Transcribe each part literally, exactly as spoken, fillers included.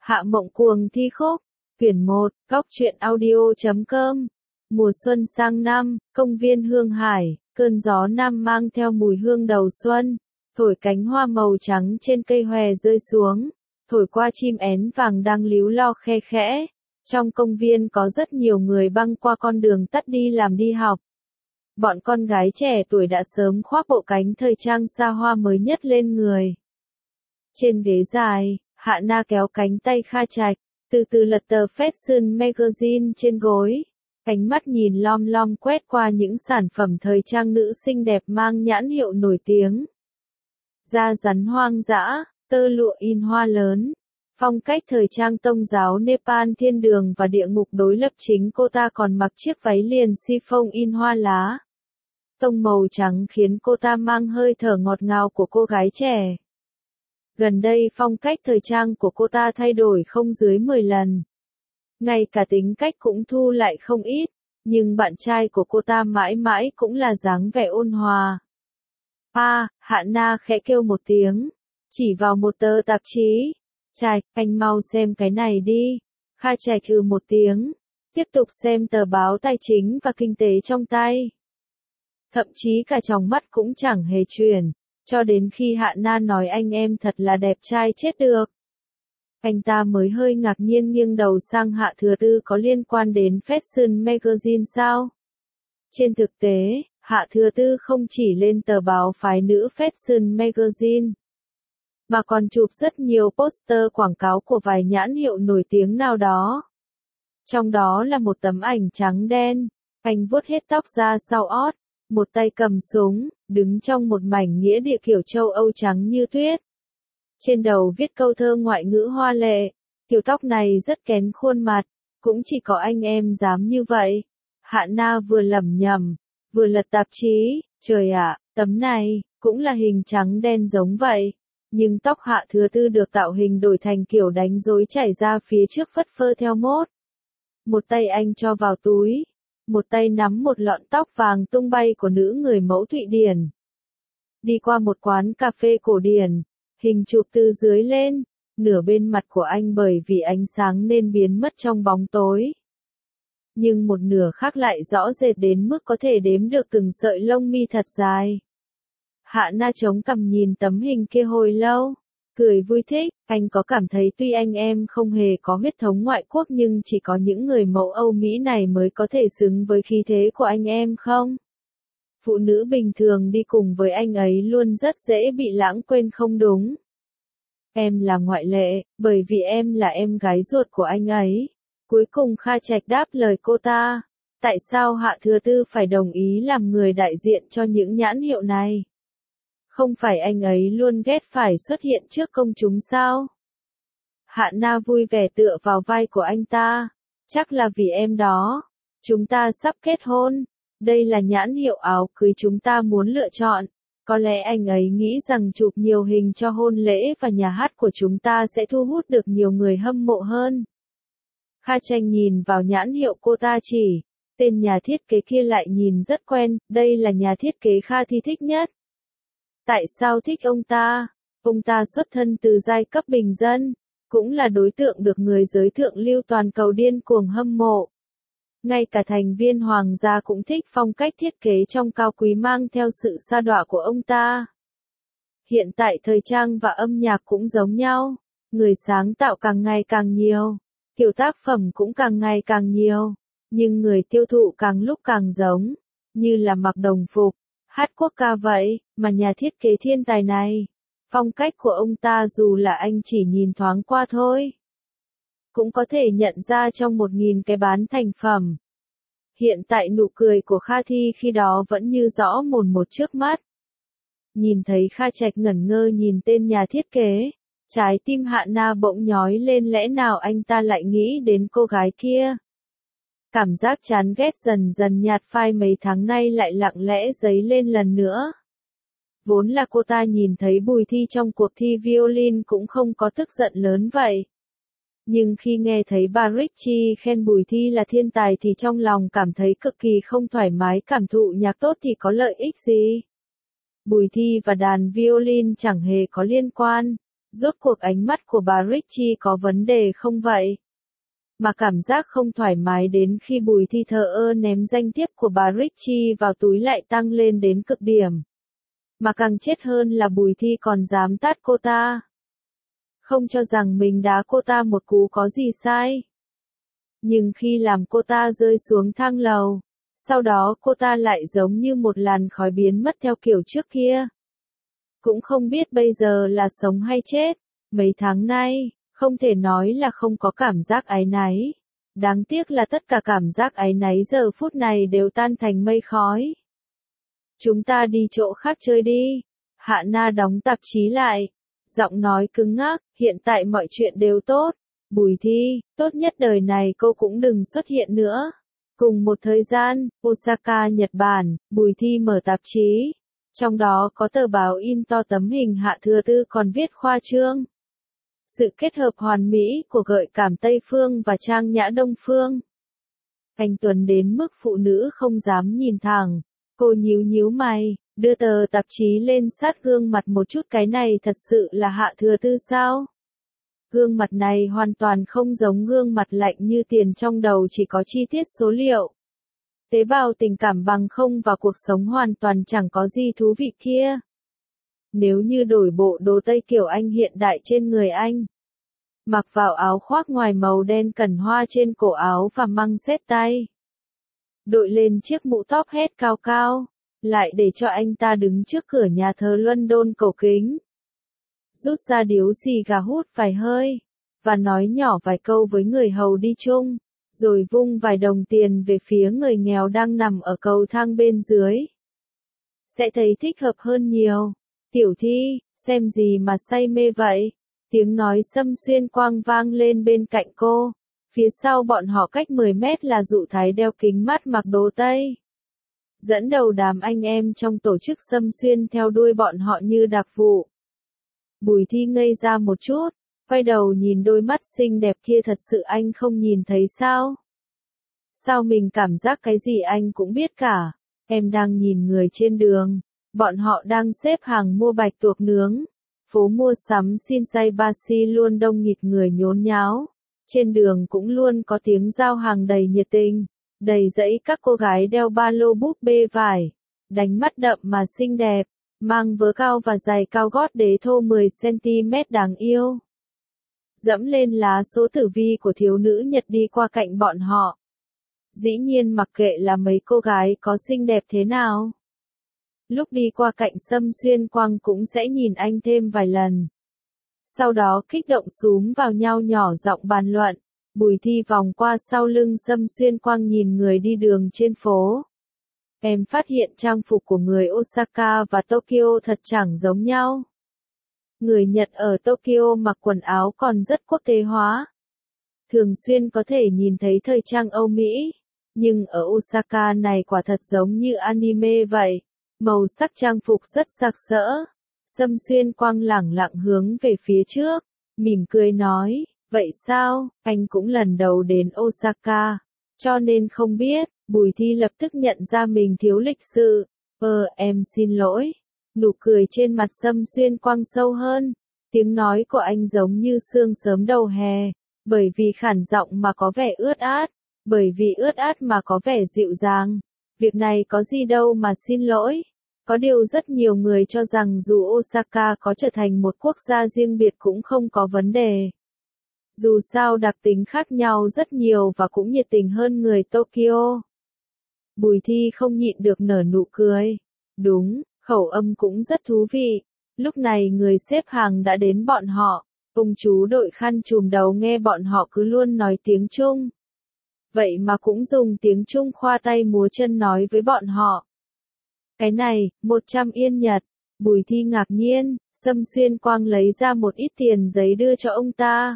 Hạ Mộng Cuồng thi khúc, quyển một, góc truyện audio chấm com. Mùa xuân sang năm, công viên Hương Hải, cơn gió nam mang theo mùi hương đầu xuân, thổi cánh hoa màu trắng trên cây hòe rơi xuống, thổi qua chim én vàng đang líu lo khe khẽ. Trong công viên có rất nhiều người băng qua con đường tắt đi làm đi học. Bọn con gái trẻ tuổi đã sớm khoác bộ cánh thời trang xa hoa mới nhất lên người. Trên ghế dài, Hạ Na kéo cánh tay Kha Trạch, từ từ lật tờ Fashion Magazine trên gối. Ánh mắt nhìn lom lom quét qua những sản phẩm thời trang nữ xinh đẹp mang nhãn hiệu nổi tiếng. Da rắn hoang dã, tơ lụa in hoa lớn. Phong cách thời trang Tông giáo Nepal thiên đường và địa ngục đối lập, chính cô ta còn mặc chiếc váy liền chiffon in hoa lá. Tông màu trắng khiến cô ta mang hơi thở ngọt ngào của cô gái trẻ. Gần đây phong cách thời trang của cô ta thay đổi không dưới mười lần. Ngay cả tính cách cũng thu lại không ít, nhưng bạn trai của cô ta mãi mãi cũng là dáng vẻ ôn hòa. À, Hạ Na khẽ kêu một tiếng, chỉ vào một tờ tạp chí. Trạch, anh mau xem cái này đi. Kha Trạch ừ một tiếng, tiếp tục xem tờ báo tài chính và kinh tế trong tay. Thậm chí cả tròng mắt cũng chẳng hề chuyển, cho đến khi Hạ Na nói anh em thật là đẹp trai chết được. Anh ta mới hơi ngạc nhiên nghiêng đầu sang Hạ Thừa Tư, có liên quan đến Fashion Magazine sao? Trên thực tế, Hạ Thừa Tư không chỉ lên tờ báo phái nữ Fashion Magazine, mà còn chụp rất nhiều poster quảng cáo của vài nhãn hiệu nổi tiếng nào đó. Trong đó là một tấm ảnh trắng đen, anh vuốt hết tóc ra sau ót, một tay cầm súng, đứng trong một mảnh nghĩa địa kiểu châu Âu trắng như tuyết. Trên đầu viết câu thơ ngoại ngữ hoa lệ, kiểu tóc này rất kén khuôn mặt, cũng chỉ có anh em dám như vậy. Hạ Na vừa lẩm nhẩm, vừa lật tạp chí, trời ạ, tấm này, cũng là hình trắng đen giống vậy. Nhưng tóc Hạ Thừa Tư được tạo hình đổi thành kiểu đánh rối chảy ra phía trước phất phơ theo mốt. Một tay anh cho vào túi, một tay nắm một lọn tóc vàng tung bay của nữ người mẫu Thụy Điển. Đi qua một quán cà phê cổ điển, hình chụp từ dưới lên, nửa bên mặt của anh bởi vì ánh sáng nên biến mất trong bóng tối. Nhưng một nửa khác lại rõ rệt đến mức có thể đếm được từng sợi lông mi thật dài. Hạ Na chống cằm nhìn tấm hình kia hồi lâu, cười vui thích. Anh có cảm thấy tuy anh em không hề có huyết thống ngoại quốc nhưng chỉ có những người mẫu Âu Mỹ này mới có thể xứng với khí thế của anh em không? Phụ nữ bình thường đi cùng với anh ấy luôn rất dễ bị lãng quên không đúng? Em là ngoại lệ, bởi vì em là em gái ruột của anh ấy. Cuối cùng Kha Trạch đáp lời cô ta. Tại sao Hạ Thừa Tư phải đồng ý làm người đại diện cho những nhãn hiệu này? Không phải anh ấy luôn ghét phải xuất hiện trước công chúng sao? Hạ Na vui vẻ tựa vào vai của anh ta. Chắc là vì em đó. Chúng ta sắp kết hôn. Đây là nhãn hiệu áo cưới chúng ta muốn lựa chọn. Có lẽ anh ấy nghĩ rằng chụp nhiều hình cho hôn lễ và nhà hát của chúng ta sẽ thu hút được nhiều người hâm mộ hơn. Kha Tranh nhìn vào nhãn hiệu cô ta chỉ. Tên nhà thiết kế kia lại nhìn rất quen. Đây là nhà thiết kế Kha Thi thích nhất. Tại sao thích ông ta? Ông ta xuất thân từ giai cấp bình dân, cũng là đối tượng được người giới thượng lưu toàn cầu điên cuồng hâm mộ. Ngay cả thành viên hoàng gia cũng thích phong cách thiết kế trong cao quý mang theo sự sa đọa của ông ta. Hiện tại thời trang và âm nhạc cũng giống nhau, người sáng tạo càng ngày càng nhiều, kiểu tác phẩm cũng càng ngày càng nhiều, nhưng người tiêu thụ càng lúc càng giống, như là mặc đồng phục, hát quốc ca vậy, mà nhà thiết kế thiên tài này, phong cách của ông ta dù là anh chỉ nhìn thoáng qua thôi, cũng có thể nhận ra trong một nghìn cái bán thành phẩm. Hiện tại nụ cười của Kha Thi khi đó vẫn như rõ mồn một trước mắt. Nhìn thấy Kha Trạch ngẩn ngơ nhìn tên nhà thiết kế, trái tim Hạ Na bỗng nhói lên, lẽ nào anh ta lại nghĩ đến cô gái kia? Cảm giác chán ghét dần dần nhạt phai mấy tháng nay lại lặng lẽ dấy lên lần nữa. Vốn là cô ta nhìn thấy Bùi Thi trong cuộc thi violin cũng không có tức giận lớn vậy. Nhưng khi nghe thấy bà Richie khen Bùi Thi là thiên tài thì trong lòng cảm thấy cực kỳ không thoải mái. Cảm thụ nhạc tốt thì có lợi ích gì? Bùi Thi và đàn violin chẳng hề có liên quan. Rốt cuộc ánh mắt của bà Richie có vấn đề không vậy? Mà cảm giác không thoải mái đến khi Bùi Thi thờ ơ ném danh thiếp của bà Richie vào túi lại tăng lên đến cực điểm. Mà càng chết hơn là Bùi Thi còn dám tát cô ta. Không cho rằng mình đá cô ta một cú có gì sai. Nhưng khi làm cô ta rơi xuống thang lầu, sau đó cô ta lại giống như một làn khói biến mất theo kiểu trước kia. Cũng không biết bây giờ là sống hay chết. Mấy tháng nay, không thể nói là không có cảm giác áy náy. Đáng tiếc là tất cả cảm giác áy náy giờ phút này đều tan thành mây khói. Chúng ta đi chỗ khác chơi đi. Hạ Na đóng tạp chí lại. Giọng nói cứng ngắc, hiện tại mọi chuyện đều tốt. Bùi Thi, tốt nhất đời này cô cũng đừng xuất hiện nữa. Cùng một thời gian, Osaka, Nhật Bản, Bùi Thi mở tạp chí. Trong đó có tờ báo in to tấm hình Hạ Thừa Tư còn viết khoa trương. Sự kết hợp hoàn mỹ của gợi cảm Tây Phương và trang nhã Đông Phương. Anh Tuấn đến mức phụ nữ không dám nhìn thẳng. Cô nhíu nhíu mày, đưa tờ tạp chí lên sát gương mặt một chút, cái này thật sự là Hạ Thừa Tư sao? Gương mặt này hoàn toàn không giống gương mặt lạnh như tiền, trong đầu chỉ có chi tiết số liệu. Tế bào tình cảm bằng không và cuộc sống hoàn toàn chẳng có gì thú vị kia. Nếu như đổi bộ đồ Tây kiểu Anh hiện đại trên người anh, mặc vào áo khoác ngoài màu đen cẩn hoa trên cổ áo và măng xét tay, đội lên chiếc mũ top hat cao cao, lại để cho anh ta đứng trước cửa nhà thờ London cầu kính, rút ra điếu xì gà hút vài hơi, và nói nhỏ vài câu với người hầu đi chung, rồi vung vài đồng tiền về phía người nghèo đang nằm ở cầu thang bên dưới. Sẽ thấy thích hợp hơn nhiều. Tiểu Thi, xem gì mà say mê vậy? Tiếng nói Sâm Xuyên Quang vang lên bên cạnh cô. Phía sau bọn họ cách mười mét là Dụ Thái đeo kính mắt mặc đồ Tây. Dẫn đầu đám anh em trong tổ chức Sâm Xuyên theo đuôi bọn họ như đặc vụ. Bùi Thi ngây ra một chút, quay đầu nhìn đôi mắt xinh đẹp kia, thật sự anh không nhìn thấy sao? Sao mình cảm giác cái gì anh cũng biết cả? Em đang nhìn người trên đường. Bọn họ đang xếp hàng mua bạch tuộc nướng. Phố mua sắm Shinsaibashi luôn đông nghịt người nhốn nháo. Trên đường cũng luôn có tiếng giao hàng đầy nhiệt tình. Đầy dẫy các cô gái đeo ba lô búp bê vải. Đánh mắt đậm mà xinh đẹp. Mang vớ cao và giày cao gót đế thô mười xăng ti mét đáng yêu. Dẫm lên lá số tử vi của thiếu nữ Nhật đi qua cạnh bọn họ. Dĩ nhiên mặc kệ là mấy cô gái có xinh đẹp thế nào. Lúc đi qua cạnh Sâm Xuyên Quang cũng sẽ nhìn anh thêm vài lần. Sau đó kích động xúm vào nhau nhỏ giọng bàn luận. Bùi Thi vòng qua sau lưng Sâm Xuyên Quang nhìn người đi đường trên phố. Em phát hiện trang phục của người Osaka và Tokyo thật chẳng giống nhau. Người Nhật ở Tokyo mặc quần áo còn rất quốc tế hóa. Thường xuyên có thể nhìn thấy thời trang Âu Mỹ. Nhưng ở Osaka này quả thật giống như anime vậy. Màu sắc trang phục rất sặc sỡ. Sâm Xuyên Quang lẳng lặng hướng về phía trước. Mỉm cười nói, vậy sao, anh cũng lần đầu đến Osaka. Cho nên không biết. Bùi Thi lập tức nhận ra mình thiếu lịch sự. Ờ, em xin lỗi. Nụ cười trên mặt Sâm Xuyên Quang sâu hơn. Tiếng nói của anh giống như sương sớm đầu hè. Bởi vì khản giọng mà có vẻ ướt át. Bởi vì ướt át mà có vẻ dịu dàng. Việc này có gì đâu mà xin lỗi. Có điều rất nhiều người cho rằng dù Osaka có trở thành một quốc gia riêng biệt cũng không có vấn đề. Dù sao đặc tính khác nhau rất nhiều và cũng nhiệt tình hơn người Tokyo. Bùi Thi không nhịn được nở nụ cười. Đúng, khẩu âm cũng rất thú vị. Lúc này người xếp hàng đã đến bọn họ. Ông chú đội khăn trùm đầu nghe bọn họ cứ luôn nói tiếng Trung. Vậy mà cũng dùng tiếng Trung khoa tay múa chân nói với bọn họ. Cái này, một trăm yên Nhật. Bùi Thi ngạc nhiên, Sâm Xuyên Quang lấy ra một ít tiền giấy đưa cho ông ta.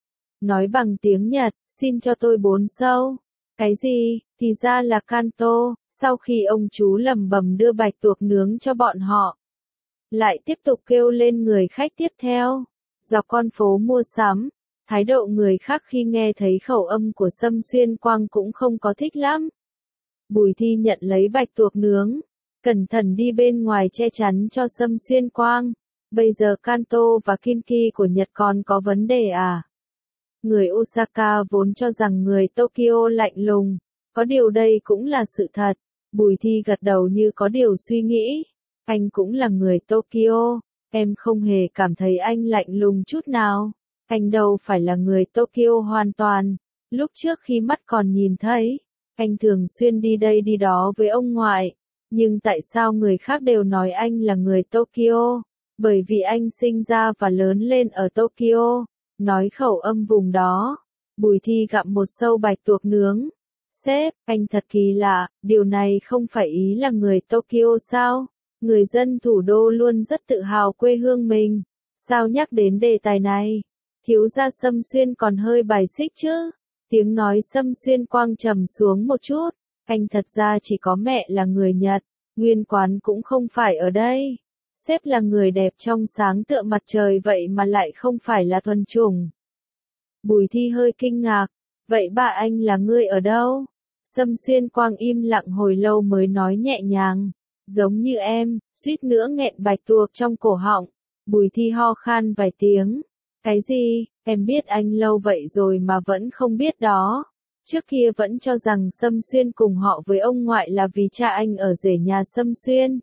Nói bằng tiếng Nhật, xin cho tôi bốn sâu. Cái gì, thì ra là Kanto. Sau khi ông chú lẩm bẩm đưa bạch tuộc nướng cho bọn họ. Lại tiếp tục kêu lên người khách tiếp theo. Dọc con phố mua sắm. Thái độ người khác khi nghe thấy khẩu âm của Sâm Xuyên Quang cũng không có thích lắm. Bùi Thi nhận lấy bạch tuộc nướng. Cẩn thận đi bên ngoài che chắn cho Sâm Xuyên Quang. Bây giờ Kanto và Kinki của Nhật còn có vấn đề à? Người Osaka vốn cho rằng người Tokyo lạnh lùng, có điều đây cũng là sự thật. Bùi Thi gật đầu như có điều suy nghĩ. Anh cũng là người Tokyo, em không hề cảm thấy anh lạnh lùng chút nào. Anh đâu phải là người Tokyo hoàn toàn. Lúc trước khi mắt còn nhìn thấy, anh thường xuyên đi đây đi đó với ông ngoại. Nhưng tại sao người khác đều nói anh là người Tokyo? Bởi vì anh sinh ra và lớn lên ở Tokyo, nói khẩu âm vùng đó. Bùi Thi gặm một sâu bạch tuộc nướng. Sếp, anh thật kỳ lạ, điều này không phải ý là người Tokyo sao? Người dân thủ đô luôn rất tự hào quê hương mình. Sao nhắc đến đề tài này? Thiếu gia Sâm Xuyên còn hơi bài xích chứ? Tiếng nói Sâm Xuyên Quang trầm xuống một chút. Anh thật ra chỉ có mẹ là người Nhật, nguyên quán cũng không phải ở đây. Sếp là người đẹp trong sáng tựa mặt trời vậy mà lại không phải là thuần chủng. Bùi Thi hơi kinh ngạc. Vậy ba anh là người ở đâu? Sâm Xuyên Quang im lặng hồi lâu mới nói nhẹ nhàng. Giống như em, suýt nữa nghẹn bạch tuộc trong cổ họng. Bùi Thi ho khan vài tiếng. Cái gì, em biết anh lâu vậy rồi mà vẫn không biết đó. Trước kia vẫn cho rằng Sâm Xuyên cùng họ với ông ngoại là vì cha anh ở rể nhà Sâm Xuyên.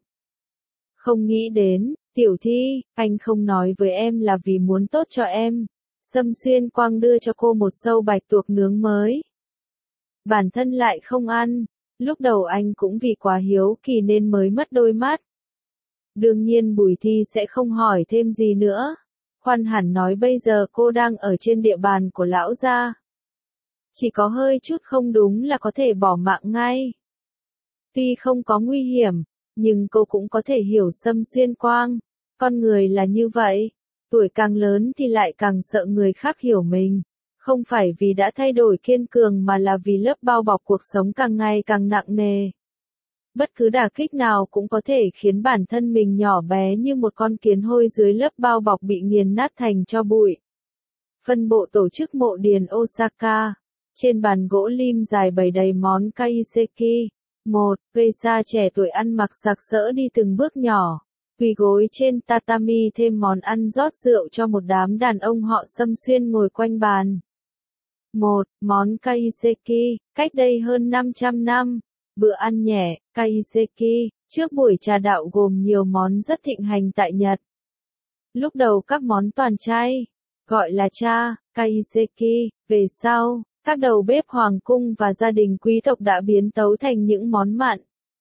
Không nghĩ đến, Tiểu Thi, anh không nói với em là vì muốn tốt cho em. Sâm Xuyên Quang đưa cho cô một sâu bạch tuộc nướng mới. Bản thân lại không ăn, lúc đầu anh cũng vì quá hiếu kỳ nên mới mất đôi mắt. Đương nhiên Bùi Thi sẽ không hỏi thêm gì nữa. Khoan hẳn nói bây giờ cô đang ở trên địa bàn của lão gia. Chỉ có hơi chút không đúng là có thể bỏ mạng ngay. Tuy không có nguy hiểm, nhưng cô cũng có thể hiểu Sâm Xuyên Quang. Con người là như vậy, tuổi càng lớn thì lại càng sợ người khác hiểu mình. Không phải vì đã thay đổi kiên cường mà là vì lớp bao bọc cuộc sống càng ngày càng nặng nề. Bất cứ đả kích nào cũng có thể khiến bản thân mình nhỏ bé như một con kiến hôi dưới lớp bao bọc bị nghiền nát thành tro bụi. Phân bộ tổ chức mộ điền Osaka. Trên bàn gỗ lim dài bày đầy món kaiseki. Một, geisha trẻ tuổi ăn mặc sặc sỡ đi từng bước nhỏ. Quỳ gối trên tatami thêm món ăn rót rượu cho một đám đàn ông họ Sâm Xuyên ngồi quanh bàn. Một, món kaiseki, cách đây hơn năm trăm năm. Bữa ăn nhẹ, kaiseki, trước buổi trà đạo gồm nhiều món rất thịnh hành tại Nhật. Lúc đầu các món toàn chay, gọi là cha, kaiseki, về sau, các đầu bếp hoàng cung và gia đình quý tộc đã biến tấu thành những món mặn.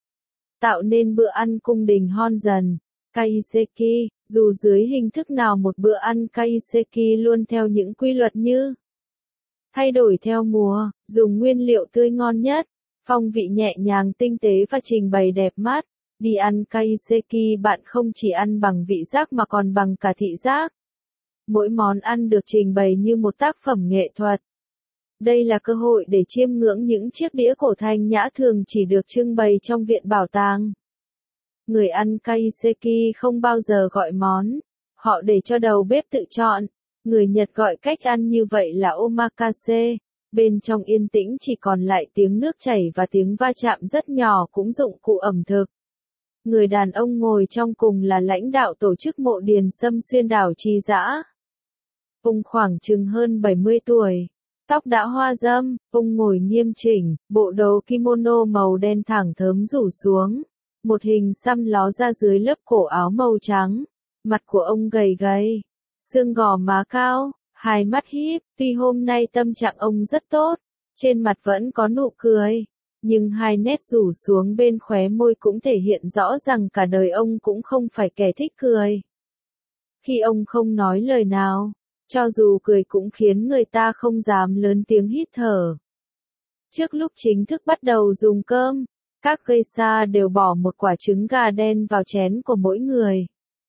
Tạo nên bữa ăn cung đình hon dần. Kaiseki, dù dưới hình thức nào một bữa ăn kaiseki luôn theo những quy luật như thay đổi theo mùa, dùng nguyên liệu tươi ngon nhất, phong vị nhẹ nhàng tinh tế và trình bày đẹp mắt. Đi ăn kaiseki bạn không chỉ ăn bằng vị giác mà còn bằng cả thị giác. Mỗi món ăn được trình bày như một tác phẩm nghệ thuật. Đây là cơ hội để chiêm ngưỡng những chiếc đĩa cổ thanh nhã thường chỉ được trưng bày trong viện bảo tàng. Người ăn kaiseki không bao giờ gọi món, họ để cho đầu bếp tự chọn. Người Nhật gọi cách ăn như vậy là omakase. Bên trong yên tĩnh chỉ còn lại tiếng nước chảy và tiếng va chạm rất nhỏ cũng dụng cụ ẩm thực. Người đàn ông ngồi trong cùng là lãnh đạo tổ chức mộ điền Sâm Xuyên đảo Trì Dã. Ông khoảng chừng hơn bảy mươi tuổi. Tóc đã hoa râm, ông ngồi nghiêm chỉnh, bộ đồ kimono màu đen thẳng thớm rủ xuống. Một hình xăm ló ra dưới lớp cổ áo màu trắng. Mặt của ông gầy gầy, xương gò má cao, hai mắt híp. Tuy hôm nay tâm trạng ông rất tốt, trên mặt vẫn có nụ cười, nhưng hai nét rủ xuống bên khóe môi cũng thể hiện rõ rằng cả đời ông cũng không phải kẻ thích cười. Khi ông không nói lời nào, cho dù cười cũng khiến người ta không dám lớn tiếng hít thở. Trước lúc chính thức bắt đầu dùng cơm, các geisha đều bỏ một quả trứng gà đen vào chén của mỗi người.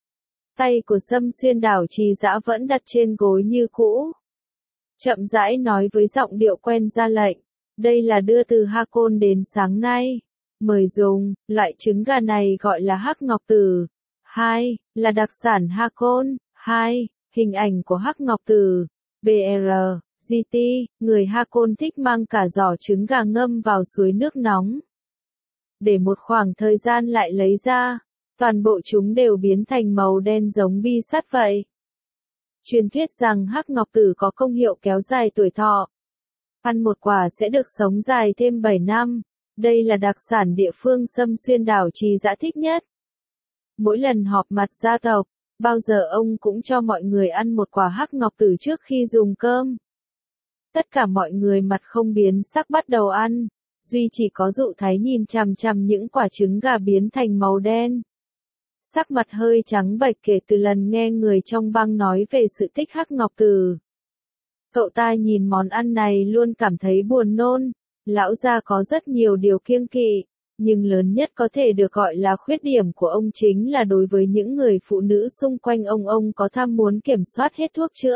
Tay của Sâm Xuyên đảo Trì Dã vẫn đặt trên gối như cũ. Chậm rãi nói với giọng điệu quen ra lệnh. Đây là đưa từ Hakon đến sáng nay. Mời dùng, loại trứng gà này gọi là hắc ngọc tử. Hai, là đặc sản Hakon. Hai, hình ảnh của hắc ngọc tử. bê rờ, giê tê, người Hakon thích mang cả giỏ trứng gà ngâm vào suối nước nóng. Để một khoảng thời gian lại lấy ra. Toàn bộ chúng đều biến thành màu đen giống bi sắt vậy. Truyền thuyết rằng hắc ngọc tử có công hiệu kéo dài tuổi thọ. Ăn một quả sẽ được sống dài thêm bảy năm. Đây là đặc sản địa phương Sâm Xuyên đảo Trì Dã thích nhất. Mỗi lần họp mặt gia tộc, bao giờ ông cũng cho mọi người ăn một quả hắc ngọc tử trước khi dùng cơm. Tất cả mọi người mặt không biến sắc bắt đầu ăn, duy chỉ có Dụ Thái nhìn chằm chằm những quả trứng gà biến thành màu đen. Sắc mặt hơi trắng bệch kể từ lần nghe người trong bang nói về sự tích hắc ngọc tử. Cậu ta nhìn món ăn này luôn cảm thấy buồn nôn. Lão gia có rất nhiều điều kiêng kỵ, nhưng lớn nhất có thể được gọi là khuyết điểm của ông chính là đối với những người phụ nữ xung quanh ông ông có tham muốn kiểm soát hết thuốc chữa.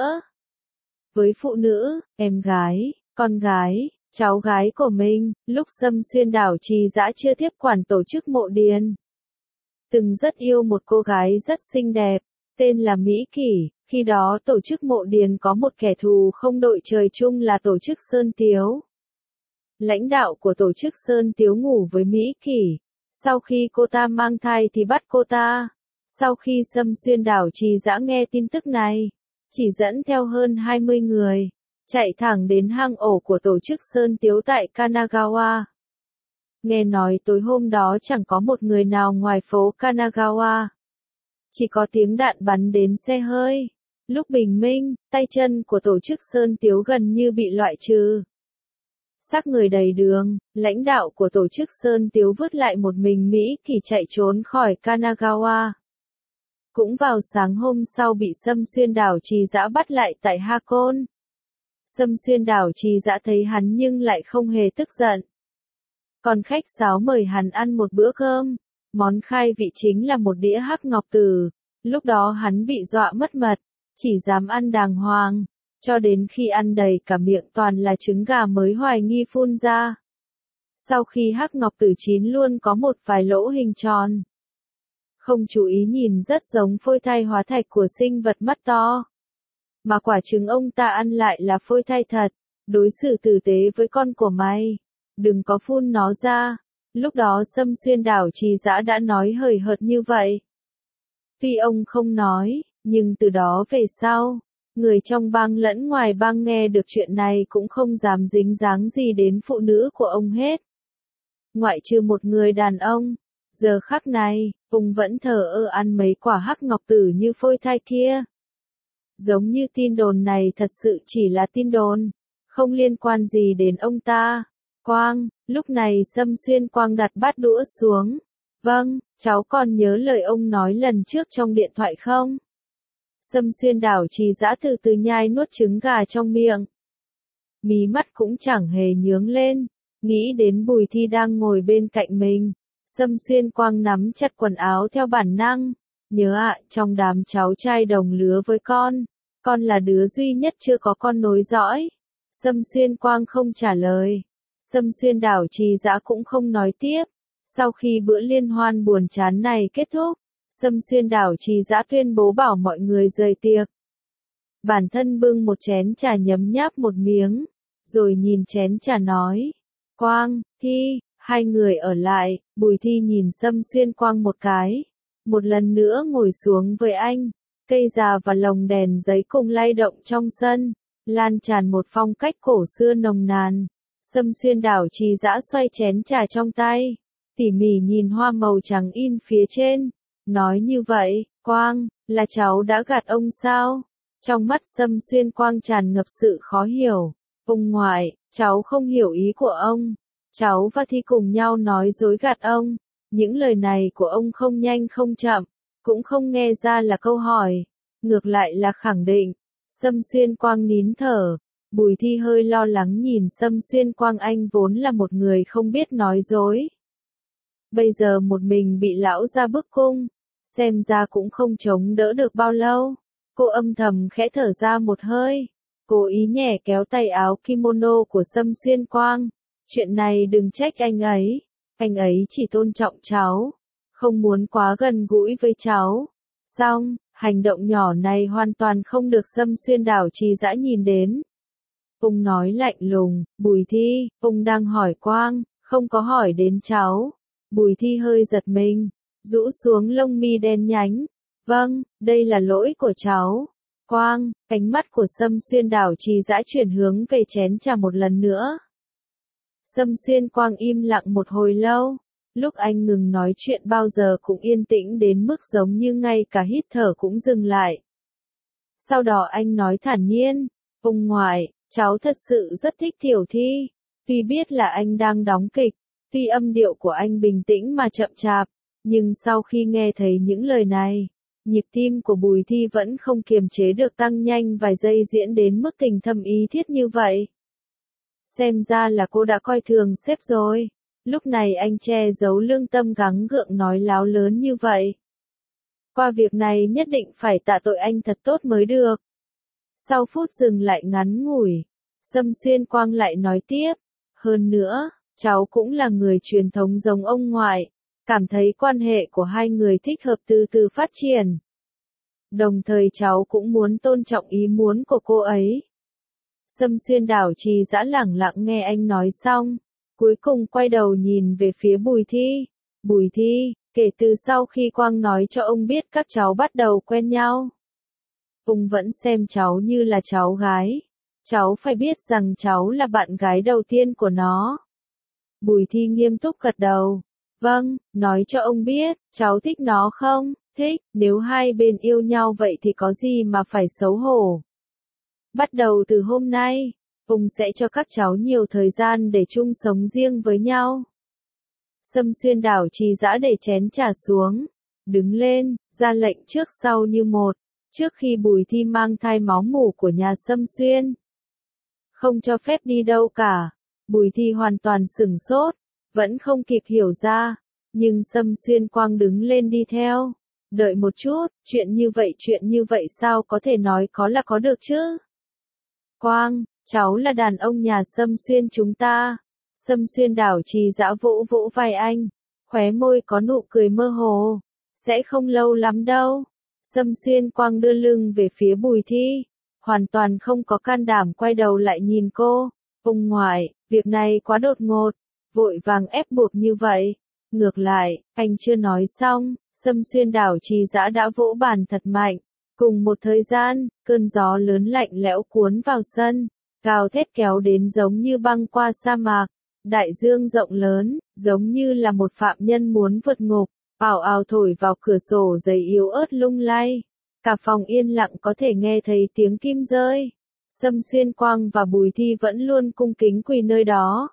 Với phụ nữ, em gái, con gái, cháu gái của mình, lúc Sâm Xuyên đảo Trì Dã chưa tiếp quản tổ chức mộ điền. Từng rất yêu một cô gái rất xinh đẹp, tên là Mỹ Kỷ, khi đó tổ chức mộ điền có một kẻ thù không đội trời chung là tổ chức Sơn Tiếu. Lãnh đạo của tổ chức Sơn Tiếu ngủ với Mỹ Kỷ. Sau khi cô ta mang thai thì bắt cô ta. Sau khi Sâm Xuyên đảo Trì Dã nghe tin tức này, chỉ dẫn theo hơn hai mươi người, chạy thẳng đến hang ổ của tổ chức Sơn Tiếu tại Kanagawa. Nghe nói tối hôm đó chẳng có một người nào ngoài phố Kanagawa. Chỉ có tiếng đạn bắn đến xe hơi. Lúc bình minh, tay chân của tổ chức Sơn Tiếu gần như bị loại trừ. Xác người đầy đường, lãnh đạo của tổ chức Sơn Tiếu vứt lại một mình Mỹ Kỷ chạy trốn khỏi Kanagawa. Cũng vào sáng hôm sau bị Sâm Xuyên đảo Trì Dã bắt lại tại Hakone. Sâm Xuyên đảo Trì Dã thấy hắn nhưng lại không hề tức giận. Còn khách sáo mời hắn ăn một bữa cơm. Món khai vị chính là một đĩa hắc ngọc tử. Lúc đó hắn bị dọa mất mật, chỉ dám ăn đàng hoàng. Cho đến khi ăn đầy cả miệng toàn là trứng gà mới hoài nghi phun ra. Sau khi hắc ngọc tử chín luôn có một vài lỗ hình tròn. Không chú ý nhìn rất giống phôi thai hóa thạch của sinh vật mắt to. Mà quả trứng ông ta ăn lại là phôi thai thật. Đối xử tử tế với con của mày. Đừng có phun nó ra. Lúc đó Sâm Xuyên đảo Trì Dã đã nói hời hợt như vậy. Tuy ông không nói, nhưng từ đó về sau, người trong bang lẫn ngoài bang nghe được chuyện này cũng không dám dính dáng gì đến phụ nữ của ông hết. Ngoại trừ một người đàn ông, giờ khắc này, ông vẫn thờ ơ ăn mấy quả hắc ngọc tử như phôi thai kia. Giống như tin đồn này thật sự chỉ là tin đồn, không liên quan gì đến ông ta. Quang, lúc này Sâm Xuyên Quang đặt bát đũa xuống. Vâng, cháu còn nhớ lời ông nói lần trước trong điện thoại không? Sâm Xuyên đảo Trì Dã từ từ nhai nuốt trứng gà trong miệng. Mí mắt cũng chẳng hề nhướng lên, nghĩ đến Bùi Thi đang ngồi bên cạnh mình. Sâm Xuyên Quang nắm chặt quần áo theo bản năng. Nhớ ạ, trong đám cháu trai đồng lứa với con, con là đứa duy nhất chưa có con nối dõi. Sâm Xuyên Quang không trả lời. Sâm Xuyên đảo Trì Dã cũng không nói tiếp. Sau khi bữa liên hoan buồn chán này kết thúc, Sâm Xuyên đảo Trì Dã tuyên bố bảo mọi người rời tiệc. Bản thân bưng một chén trà nhấm nháp một miếng, rồi nhìn chén trà nói. Quang, Thi, hai người ở lại. Bùi Thi nhìn Sâm Xuyên Quang một cái. Một lần nữa ngồi xuống với anh. Cây già và lồng đèn giấy cùng lay động trong sân, lan tràn một phong cách cổ xưa nồng nàn. Sâm Xuyên đảo Trì Dã xoay chén trà trong tay, tỉ mỉ nhìn hoa màu trắng in phía trên, nói như vậy, Quang, là cháu đã gạt ông sao? Trong mắt Sâm Xuyên Quang tràn ngập sự khó hiểu. Ông ngoại, cháu không hiểu ý của ông. Cháu và Thi cùng nhau nói dối gạt ông. Những lời này của ông không nhanh không chậm, cũng không nghe ra là câu hỏi, ngược lại là khẳng định. Sâm Xuyên Quang nín thở. Bùi Thi hơi lo lắng nhìn Sâm Xuyên Quang, anh vốn là một người không biết nói dối. Bây giờ một mình bị lão ra bức cung, xem ra cũng không chống đỡ được bao lâu. Cô âm thầm khẽ thở ra một hơi, cố ý nhẹ kéo tay áo kimono của Sâm Xuyên Quang. Chuyện này đừng trách anh ấy, anh ấy chỉ tôn trọng cháu, không muốn quá gần gũi với cháu. Xong, hành động nhỏ này hoàn toàn không được Sâm Xuyên đảo Trì Dã nhìn đến. Ông nói lạnh lùng, Bùi Thi, ông đang hỏi Quang, không có hỏi đến cháu. Bùi Thi hơi giật mình, rũ xuống lông mi đen nhánh. Vâng, đây là lỗi của cháu. Quang, ánh mắt của Sâm Xuyên Đảo Trì Dã chuyển hướng về chén trà một lần nữa. Sâm Xuyên Quang im lặng một hồi lâu. Lúc anh ngừng nói chuyện bao giờ cũng yên tĩnh đến mức giống như ngay cả hít thở cũng dừng lại. Sau đó anh nói thản nhiên, ông ngoại, cháu thật sự rất thích Tiểu Thi. Tuy biết là anh đang đóng kịch, tuy âm điệu của anh bình tĩnh mà chậm chạp, nhưng sau khi nghe thấy những lời này, nhịp tim của Bùi Thi vẫn không kiềm chế được tăng nhanh vài giây diễn đến mức tình thâm ý thiết như vậy. Xem ra là cô đã coi thường sếp rồi. Lúc này anh che giấu lương tâm gắng gượng nói láo lớn như vậy. Qua việc này nhất định phải tạ tội anh thật tốt mới được. Sau phút dừng lại ngắn ngủi, Sâm Xuyên Quang lại nói tiếp. Hơn nữa, cháu cũng là người truyền thống giống ông ngoại. Cảm thấy quan hệ của hai người thích hợp từ từ phát triển. Đồng thời cháu cũng muốn tôn trọng ý muốn của cô ấy. Sâm Xuyên Đảo Trì Dã lẳng lặng nghe anh nói xong, cuối cùng quay đầu nhìn về phía Bùi Thi. Bùi Thi, kể từ sau khi Quang nói cho ông biết các cháu bắt đầu quen nhau, ông vẫn xem cháu như là cháu gái. Cháu phải biết rằng cháu là bạn gái đầu tiên của nó. Bùi Thi nghiêm túc gật đầu. Vâng, nói cho ông biết, cháu thích nó không? Thích, nếu hai bên yêu nhau vậy thì có gì mà phải xấu hổ. Bắt đầu từ hôm nay, ông sẽ cho các cháu nhiều thời gian để chung sống riêng với nhau. Sâm Xuyên Đảo Trì Dã để chén trà xuống, đứng lên, ra lệnh trước sau như một, trước khi Bùi Thi mang thai máu mủ của nhà Sâm Xuyên. Không cho phép đi đâu cả. Bùi Thi hoàn toàn sửng sốt, vẫn không kịp hiểu ra, nhưng Sâm Xuyên Quang đứng lên đi theo. Đợi một chút, chuyện như vậy chuyện như vậy sao có thể nói có là có được chứ? Quang, cháu là đàn ông nhà Sâm Xuyên chúng ta. Sâm Xuyên Đảo Trì Dã vỗ vỗ vai anh, khóe môi có nụ cười mơ hồ. Sẽ không lâu lắm đâu. Sâm Xuyên Quang đưa lưng về phía Bùi Thi, hoàn toàn không có can đảm quay đầu lại nhìn cô. Ông ngoại, việc này quá đột ngột, vội vàng ép buộc như vậy. Ngược lại, anh chưa nói xong, Sâm Xuyên Đảo Trì Dã đã vỗ bàn thật mạnh. Cùng một thời gian, cơn gió lớn lạnh lẽo cuốn vào sân, gào thét kéo đến giống như băng qua sa mạc. Đại dương rộng lớn, giống như là một phạm nhân muốn vượt ngục, ào ào thổi vào cửa sổ giấy yếu ớt lung lay. Cả phòng yên lặng có thể nghe thấy tiếng kim rơi. Sâm Xuyên Quang và Bùi Thi vẫn luôn cung kính quỳ nơi đó.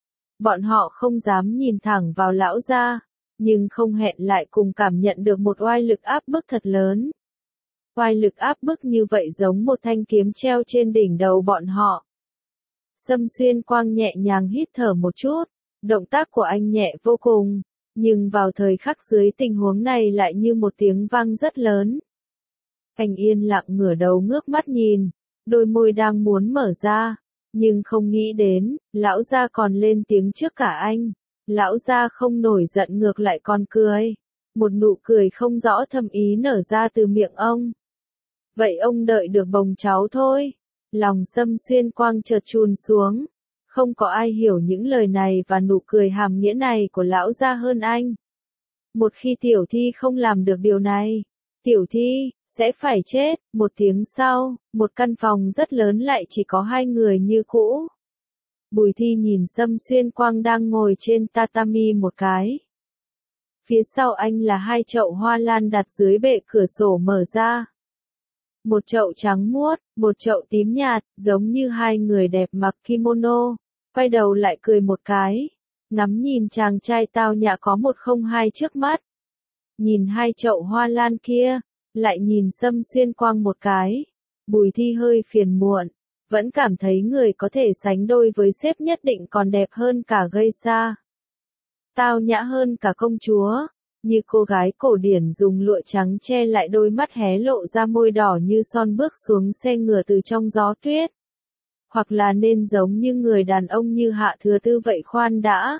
Bọn họ không dám nhìn thẳng vào lão gia, nhưng không hẹn lại cùng cảm nhận được một oai lực áp bức thật lớn. Oai lực áp bức như vậy giống một thanh kiếm treo trên đỉnh đầu bọn họ. Sâm Xuyên Quang nhẹ nhàng hít thở một chút, động tác của anh nhẹ vô cùng, nhưng vào thời khắc dưới tình huống này lại như một tiếng vang rất lớn. Anh yên lặng ngửa đầu ngước mắt nhìn, đôi môi đang muốn mở ra, nhưng không nghĩ đến, lão gia còn lên tiếng trước cả anh. Lão gia không nổi giận ngược lại còn cười. Một nụ cười không rõ thâm ý nở ra từ miệng ông. Vậy ông đợi được bồng cháu thôi. Lòng Sâm Xuyên Quang chợt chùn xuống. Không có ai hiểu những lời này và nụ cười hàm nghĩa này của lão gia hơn anh. Một khi Tiểu Thi không làm được điều này, Tiểu Thi sẽ phải chết. Một tiếng sau, một căn phòng rất lớn lại chỉ có hai người như cũ. Bùi Thi nhìn Sâm Xuyên Quang đang ngồi trên tatami một cái. Phía sau anh là hai chậu hoa lan đặt dưới bệ cửa sổ mở ra. Một chậu trắng muốt, một chậu tím nhạt, giống như hai người đẹp mặc kimono. Quay đầu lại cười một cái, ngắm nhìn chàng trai tao nhã có một không hai trước mắt. Nhìn hai chậu hoa lan kia, lại nhìn Sâm Xuyên Quang một cái. Bùi Thi hơi phiền muộn, vẫn cảm thấy người có thể sánh đôi với sếp nhất định còn đẹp hơn cả geisha. Tao nhã hơn cả công chúa, như cô gái cổ điển dùng lụa trắng che lại đôi mắt hé lộ ra môi đỏ như son bước xuống xe ngựa từ trong gió tuyết. Hoặc là nên giống như người đàn ông như Hạ Thừa Tư vậy khoan đã.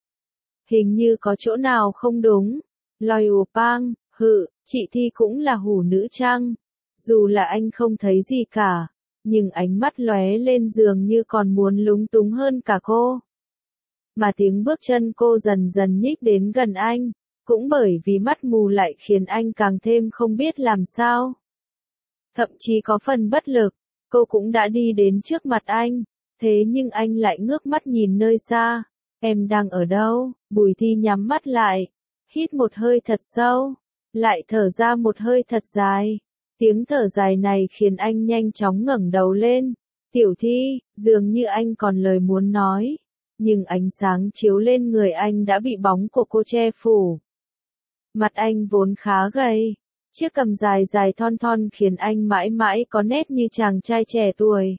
Hình như có chỗ nào không đúng. Lòi ù pang, hự, chị Thi cũng là hủ nữ chăng? Dù là anh không thấy gì cả, nhưng ánh mắt lóe lên dường như còn muốn lúng túng hơn cả cô. Mà tiếng bước chân cô dần dần nhích đến gần anh, Cũng bởi vì mắt mù lại khiến anh càng thêm không biết làm sao. Thậm chí có phần bất lực, cô cũng đã đi đến trước mặt anh, thế nhưng anh lại ngước mắt nhìn nơi xa. Em đang ở đâu? Bùi Thi nhắm mắt lại, hít một hơi thật sâu, lại thở ra một hơi thật dài. Tiếng thở dài này khiến anh nhanh chóng ngẩng đầu lên. Tiểu Thi, dường như anh còn lời muốn nói, nhưng ánh sáng chiếu lên người anh đã bị bóng của cô che phủ. Mặt anh vốn khá gầy, chiếc cằm dài dài thon thon khiến anh mãi mãi có nét như chàng trai trẻ tuổi.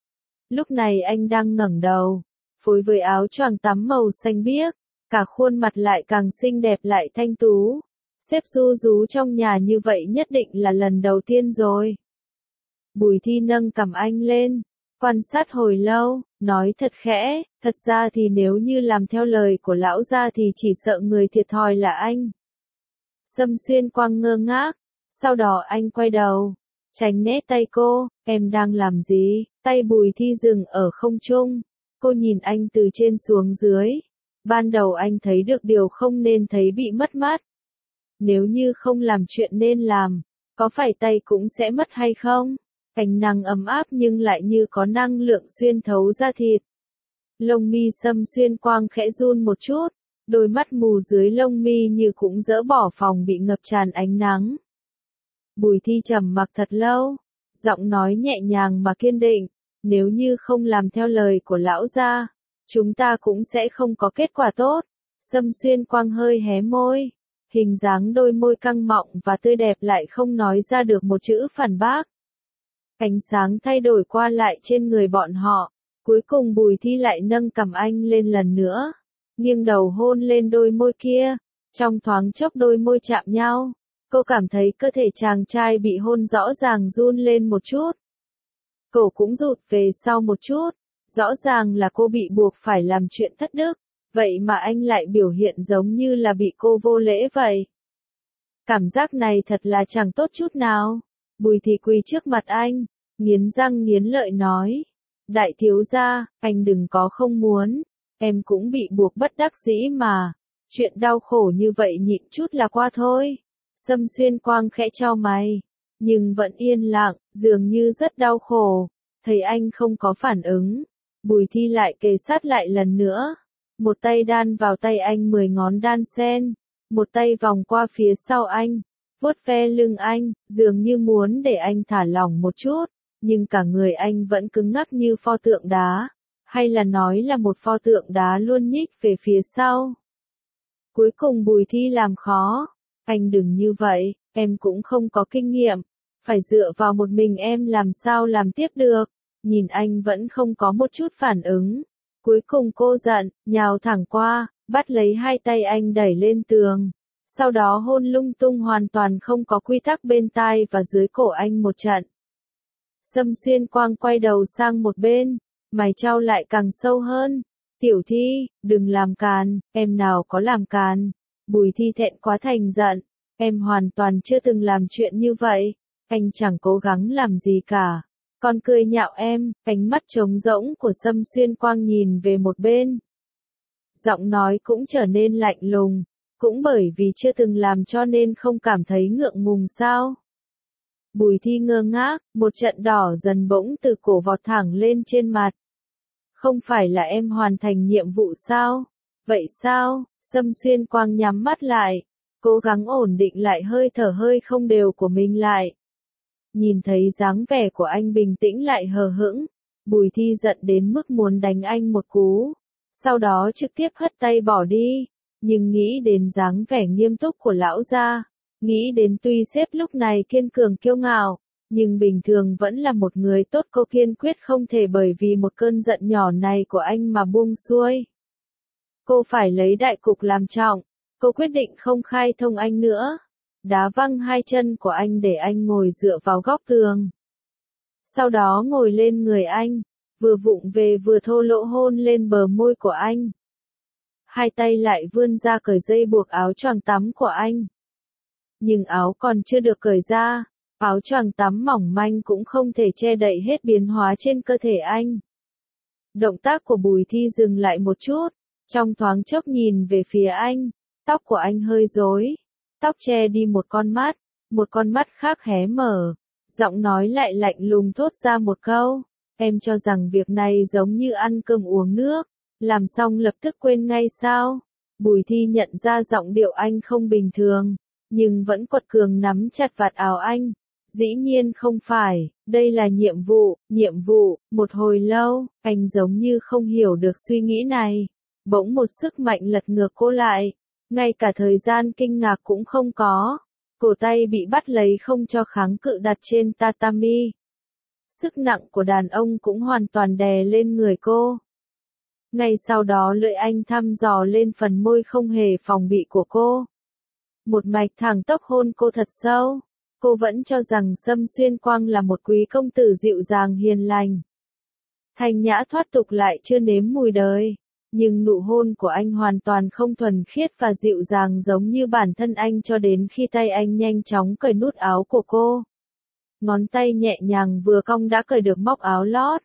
Lúc này anh đang ngẩng đầu, phối với áo choàng tắm màu xanh biếc, cả khuôn mặt lại càng xinh đẹp lại thanh tú. Xếp ru rú trong nhà như vậy nhất định là lần đầu tiên rồi. Bùi Thi nâng cằm anh lên, quan sát hồi lâu, nói thật khẽ, thật ra thì nếu như làm theo lời của lão gia thì chỉ sợ người thiệt thòi là anh. Sâm Xuyên Quang ngơ ngác, sau đó anh quay đầu, tránh né tay cô. Em đang làm gì? Tay Bùi Thi dừng ở không trung, cô nhìn anh từ trên xuống dưới. Ban đầu anh thấy được điều không nên thấy bị mất mát. Nếu như không làm chuyện nên làm, có phải tay cũng sẽ mất hay không? Ánh nắng ấm áp nhưng lại như có năng lượng xuyên thấu da thịt. Lông mi Sâm Xuyên Quang khẽ run một chút, đôi mắt mù dưới lông mi như cũng dỡ bỏ phòng bị ngập tràn ánh nắng. Bùi Thi trầm mặc thật lâu, giọng nói nhẹ nhàng mà kiên định, nếu như không làm theo lời của lão gia, chúng ta cũng sẽ không có kết quả tốt. Sâm Xuyên Quang hơi hé môi, hình dáng đôi môi căng mọng và tươi đẹp lại không nói ra được một chữ phản bác. Ánh sáng thay đổi qua lại trên người bọn họ, cuối cùng Bùi Thi lại nâng cằm anh lên lần nữa, nghiêng đầu hôn lên đôi môi kia. Trong thoáng chốc đôi môi chạm nhau, cô cảm thấy cơ thể chàng trai bị hôn rõ ràng run lên một chút. Cổ cũng rụt về sau một chút, rõ ràng là cô bị buộc phải làm chuyện thất đức, vậy mà anh lại biểu hiện giống như là bị cô vô lễ vậy. Cảm giác này thật là chẳng tốt chút nào. Bùi Thị quỳ trước mặt anh, nghiến răng nghiến lợi nói, đại thiếu gia, anh đừng có không muốn, em cũng bị buộc bất đắc dĩ mà, chuyện đau khổ như vậy nhịn chút là qua thôi. Sâm Xuyên Quang khẽ chau mày, nhưng vẫn yên lặng, dường như rất đau khổ. Thấy anh không có phản ứng, Bùi Thi lại kề sát lại lần nữa, một tay đan vào tay anh mười ngón đan sen, một tay vòng qua phía sau anh, vuốt ve lưng anh, dường như muốn để anh thả lỏng một chút, nhưng cả người anh vẫn cứng ngắc như pho tượng đá, hay là nói là một pho tượng đá luôn nhích về phía sau. Cuối cùng Bùi Thi làm khó, anh đừng như vậy, em cũng không có kinh nghiệm, phải dựa vào một mình em làm sao làm tiếp được. Nhìn anh vẫn không có một chút phản ứng, cuối cùng cô giận, nhào thẳng qua, bắt lấy hai tay anh đẩy lên tường, sau đó hôn lung tung hoàn toàn không có quy tắc bên tai và dưới cổ anh một trận. Sâm Xuyên Quang quay đầu sang một bên, mày chau lại càng sâu hơn. Tiểu Thi, đừng làm càn, em nào có làm càn. Bùi Thi thẹn quá thành giận, em hoàn toàn chưa từng làm chuyện như vậy, anh chẳng cố gắng làm gì cả. Còn cười nhạo em. Ánh mắt trống rỗng của Sâm Xuyên Quang nhìn về một bên. Giọng nói cũng trở nên lạnh lùng, cũng bởi vì chưa từng làm cho nên không cảm thấy ngượng ngùng sao. Bùi Thi ngơ ngác, một trận đỏ dần bỗng từ cổ vọt thẳng lên trên mặt. Không phải là em hoàn thành nhiệm vụ sao? Vậy sao? Sâm Xuyên Quang nhắm mắt lại, cố gắng ổn định lại hơi thở hơi không đều của mình lại. Nhìn thấy dáng vẻ của anh bình tĩnh lại hờ hững, Bùi Thi giận đến mức muốn đánh anh một cú, sau đó trực tiếp hất tay bỏ đi, nhưng nghĩ đến dáng vẻ nghiêm túc của lão gia, nghĩ đến tuy sếp lúc này kiên cường kiêu ngạo, nhưng bình thường vẫn là một người tốt, cô kiên quyết không thể bởi vì một cơn giận nhỏ này của anh mà buông xuôi. Cô phải lấy đại cục làm trọng, cô quyết định không khai thông anh nữa. Đá văng hai chân của anh để anh ngồi dựa vào góc tường. Sau đó ngồi lên người anh, vừa vụng về vừa thô lỗ hôn lên bờ môi của anh. Hai tay lại vươn ra cởi dây buộc áo choàng tắm của anh. Nhưng áo còn chưa được cởi ra, áo choàng tắm mỏng manh cũng không thể che đậy hết biến hóa trên cơ thể anh. Động tác của Bùi Thi dừng lại một chút, trong thoáng chốc nhìn về phía anh. Tóc của anh hơi rối, tóc che đi một con mắt, một con mắt khác hé mở, giọng nói lại lạnh lùng thốt ra một câu, em cho rằng việc này giống như ăn cơm uống nước, làm xong lập tức quên ngay sao? Bùi Thi nhận ra giọng điệu anh không bình thường, nhưng vẫn quật cường nắm chặt vạt áo anh. Dĩ nhiên không phải, đây là nhiệm vụ, nhiệm vụ, một hồi lâu, anh giống như không hiểu được suy nghĩ này. Bỗng một sức mạnh lật ngược cô lại, ngay cả thời gian kinh ngạc cũng không có. Cổ tay bị bắt lấy không cho kháng cự đặt trên tatami. Sức nặng của đàn ông cũng hoàn toàn đè lên người cô. Ngay sau đó lưỡi anh thăm dò lên phần môi không hề phòng bị của cô. Một mạch thẳng tốc hôn cô thật sâu. Cô vẫn cho rằng Sâm Xuyên Quang là một quý công tử dịu dàng hiền lành. Thanh nhã thoát tục lại chưa nếm mùi đời. Nhưng nụ hôn của anh hoàn toàn không thuần khiết và dịu dàng giống như bản thân anh cho đến khi tay anh nhanh chóng cởi nút áo của cô. Ngón tay nhẹ nhàng vừa cong đã cởi được móc áo lót.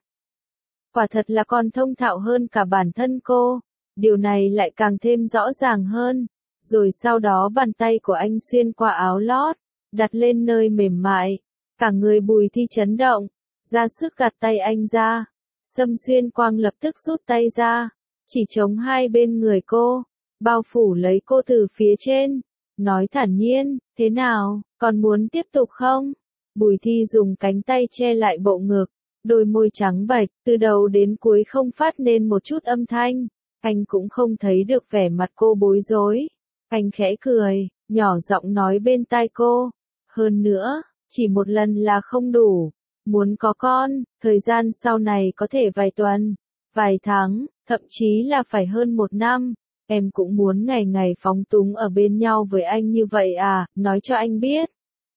Quả thật là còn thông thạo hơn cả bản thân cô. Điều này lại càng thêm rõ ràng hơn. Rồi sau đó bàn tay của anh xuyên qua áo lót, đặt lên nơi mềm mại. Cả người Bùi Thi chấn động, ra sức gạt tay anh ra. Sâm Xuyên Quang lập tức rút tay ra, chỉ chống hai bên người cô, bao phủ lấy cô từ phía trên, nói thản nhiên, thế nào, còn muốn tiếp tục không? Bùi Thi dùng cánh tay che lại bộ ngực, đôi môi trắng bệch, từ đầu đến cuối không phát nên một chút âm thanh, anh cũng không thấy được vẻ mặt cô bối rối. Anh khẽ cười, nhỏ giọng nói bên tai cô, hơn nữa, chỉ một lần là không đủ, muốn có con, thời gian sau này có thể vài tuần, vài tháng, thậm chí là phải hơn một năm, em cũng muốn ngày ngày phóng túng ở bên nhau với anh như vậy à, nói cho anh biết.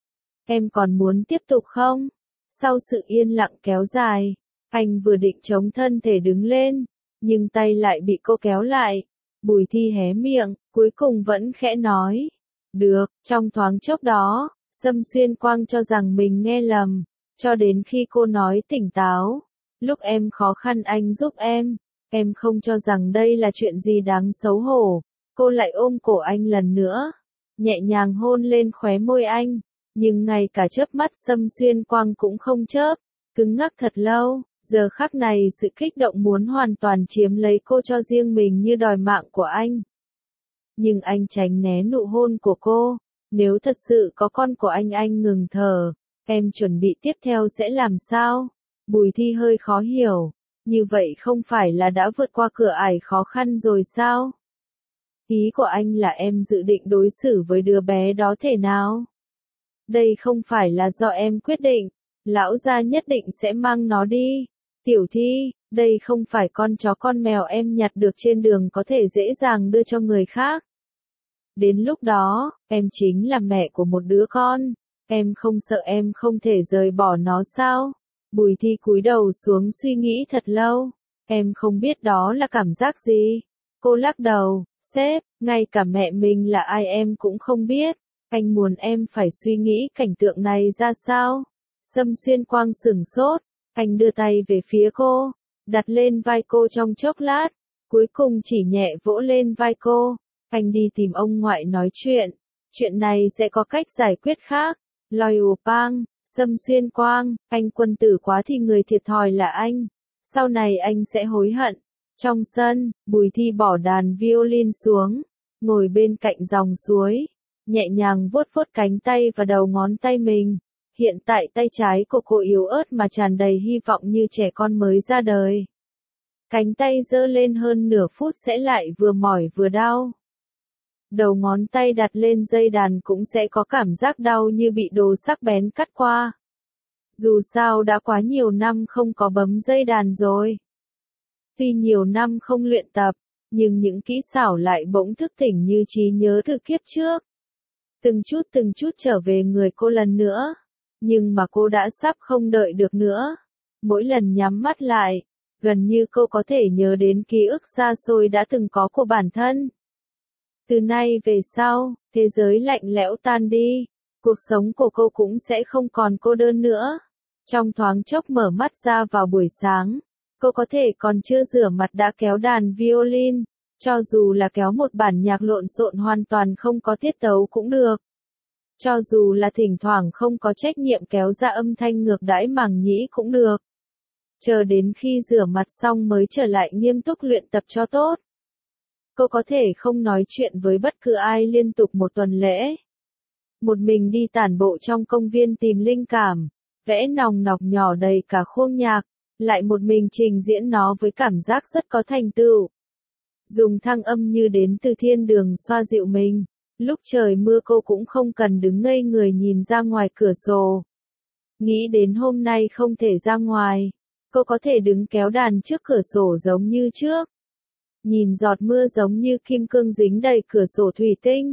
Em còn muốn tiếp tục không? Sau sự yên lặng kéo dài, anh vừa định chống thân thể đứng lên, nhưng tay lại bị cô kéo lại. Bùi Thi hé miệng, cuối cùng vẫn khẽ nói. Được, trong thoáng chốc đó, Sâm Xuyên Quang cho rằng mình nghe lầm, cho đến khi cô nói tỉnh táo. Lúc em khó khăn anh giúp em, em không cho rằng đây là chuyện gì đáng xấu hổ. Cô lại ôm cổ anh lần nữa, nhẹ nhàng hôn lên khóe môi anh, nhưng ngay cả chớp mắt Sâm Xuyên Quang cũng không chớp, cứng ngắc thật lâu. Giờ khắc này sự kích động muốn hoàn toàn chiếm lấy cô cho riêng mình như đòi mạng của anh. Nhưng anh tránh né nụ hôn của cô. Nếu thật sự có con của anh anh ngừng thở, em chuẩn bị tiếp theo sẽ làm sao? Bùi Thi hơi khó hiểu. Như vậy không phải là đã vượt qua cửa ải khó khăn rồi sao? Ý của anh là em dự định đối xử với đứa bé đó thế nào? Đây không phải là do em quyết định. Lão gia nhất định sẽ mang nó đi. Tiểu Thi, đây không phải con chó con mèo em nhặt được trên đường có thể dễ dàng đưa cho người khác. Đến lúc đó, em chính là mẹ của một đứa con. Em không sợ em không thể rời bỏ nó sao? Bùi Thi cúi đầu xuống suy nghĩ thật lâu. Em không biết đó là cảm giác gì. Cô lắc đầu, sếp, ngay cả mẹ mình là ai em cũng không biết. Anh muốn em phải suy nghĩ cảnh tượng này ra sao? Sâm Xuyên Quang sửng sốt. Anh đưa tay về phía cô, đặt lên vai cô trong chốc lát, cuối cùng chỉ nhẹ vỗ lên vai cô. Anh đi tìm ông ngoại nói chuyện, chuyện này sẽ có cách giải quyết khác. Loyal Pang, Sâm Xuyên Quang, anh quân tử quá thì người thiệt thòi là anh. Sau này anh sẽ hối hận. Trong sân, Bùi Thi bỏ đàn violin xuống, ngồi bên cạnh dòng suối, nhẹ nhàng vuốt vuốt cánh tay và đầu ngón tay mình. Hiện tại tay trái của cô yếu ớt mà tràn đầy hy vọng như trẻ con mới ra đời. Cánh tay giơ lên hơn nửa phút sẽ lại vừa mỏi vừa đau. Đầu ngón tay đặt lên dây đàn cũng sẽ có cảm giác đau như bị đồ sắc bén cắt qua. Dù sao đã quá nhiều năm không có bấm dây đàn rồi. Tuy nhiều năm không luyện tập, nhưng những kỹ xảo lại bỗng thức tỉnh như trí nhớ từ kiếp trước. Từng chút từng chút trở về người cô lần nữa. Nhưng mà cô đã sắp không đợi được nữa. Mỗi lần nhắm mắt lại, gần như cô có thể nhớ đến ký ức xa xôi đã từng có của bản thân. Từ nay về sau, thế giới lạnh lẽo tan đi, cuộc sống của cô cũng sẽ không còn cô đơn nữa. Trong thoáng chốc mở mắt ra vào buổi sáng, cô có thể còn chưa rửa mặt đã kéo đàn violin, Cho dù là kéo một bản nhạc lộn xộn hoàn toàn không có tiết tấu cũng được. Cho dù là thỉnh thoảng không có trách nhiệm kéo ra âm thanh ngược đãi màng nhĩ cũng được. Chờ đến khi rửa mặt xong mới trở lại nghiêm túc luyện tập cho tốt. Cô có thể không nói chuyện với bất cứ ai liên tục một tuần lễ. Một mình đi tản bộ trong công viên tìm linh cảm, vẽ nòng nọc nhỏ đầy cả khuôn nhạc, lại một mình trình diễn nó với cảm giác rất có thành tựu. Dùng thăng âm như đến từ thiên đường xoa dịu mình. Lúc trời mưa cô cũng không cần đứng ngây người nhìn ra ngoài cửa sổ. Nghĩ đến hôm nay không thể ra ngoài, cô có thể đứng kéo đàn trước cửa sổ giống như trước. Nhìn giọt mưa giống như kim cương dính đầy cửa sổ thủy tinh.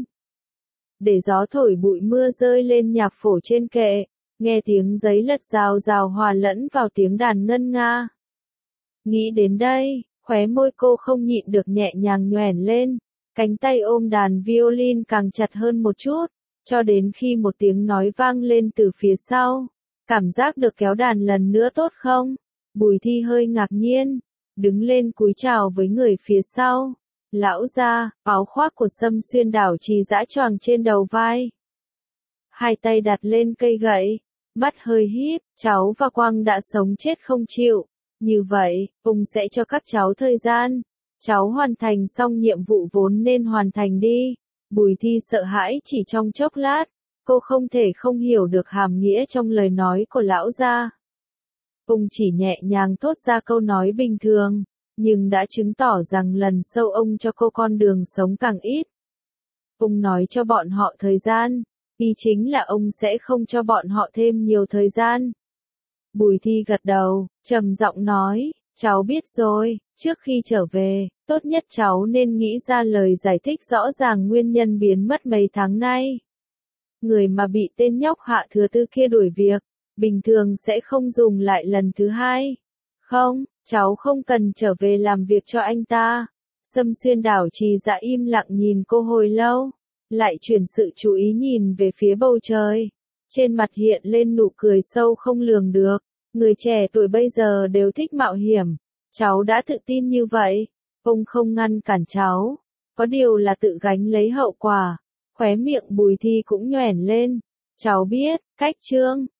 Để gió thổi bụi mưa rơi lên nhạc phổ trên kệ, nghe tiếng giấy lật rào rào hòa lẫn vào tiếng đàn ngân nga. Nghĩ đến đây, khóe môi cô không nhịn được nhẹ nhàng nhoẻn lên, cánh tay ôm đàn violin càng chặt hơn một chút, cho đến khi một tiếng nói vang lên từ phía sau. Cảm giác được kéo đàn lần nữa tốt không? Bùi Thi hơi ngạc nhiên, đứng lên cúi chào với người phía sau. Lão gia, áo khoác của Sâm Xuyên đảo trì dã choàng trên đầu vai. Hai tay đặt lên cây gậy, mắt hơi híp, cháu và Quang đã sống chết không chịu. Như vậy, ông sẽ cho các cháu thời gian. Cháu hoàn thành xong nhiệm vụ vốn nên hoàn thành đi. Bùi Thi sợ hãi chỉ trong chốc lát, cô không thể không hiểu được hàm nghĩa trong lời nói của lão gia. Ông chỉ nhẹ nhàng thốt ra câu nói bình thường, nhưng đã chứng tỏ rằng lần sau ông cho cô con đường sống càng ít. Ông nói cho bọn họ thời gian, ý chính là ông sẽ không cho bọn họ thêm nhiều thời gian. Bùi Thi gật đầu, trầm giọng nói, cháu biết rồi, trước khi trở về, tốt nhất cháu nên nghĩ ra lời giải thích rõ ràng nguyên nhân biến mất mấy tháng nay. Người mà bị tên nhóc Hạ Thừa Tư kia đuổi việc, bình thường sẽ không dùng lại lần thứ hai. Không, cháu không cần trở về làm việc cho anh ta. Sâm Xuyên đảo trì dã im lặng nhìn cô hồi lâu, lại chuyển sự chú ý nhìn về phía bầu trời. Trên mặt hiện lên nụ cười sâu không lường được. Người trẻ tuổi bây giờ đều thích mạo hiểm. Cháu đã tự tin như vậy. Ông không ngăn cản cháu. Có điều là tự gánh lấy hậu quả. Khóe miệng Bùi Thi cũng nhoẻn lên. Cháu biết, cách chương.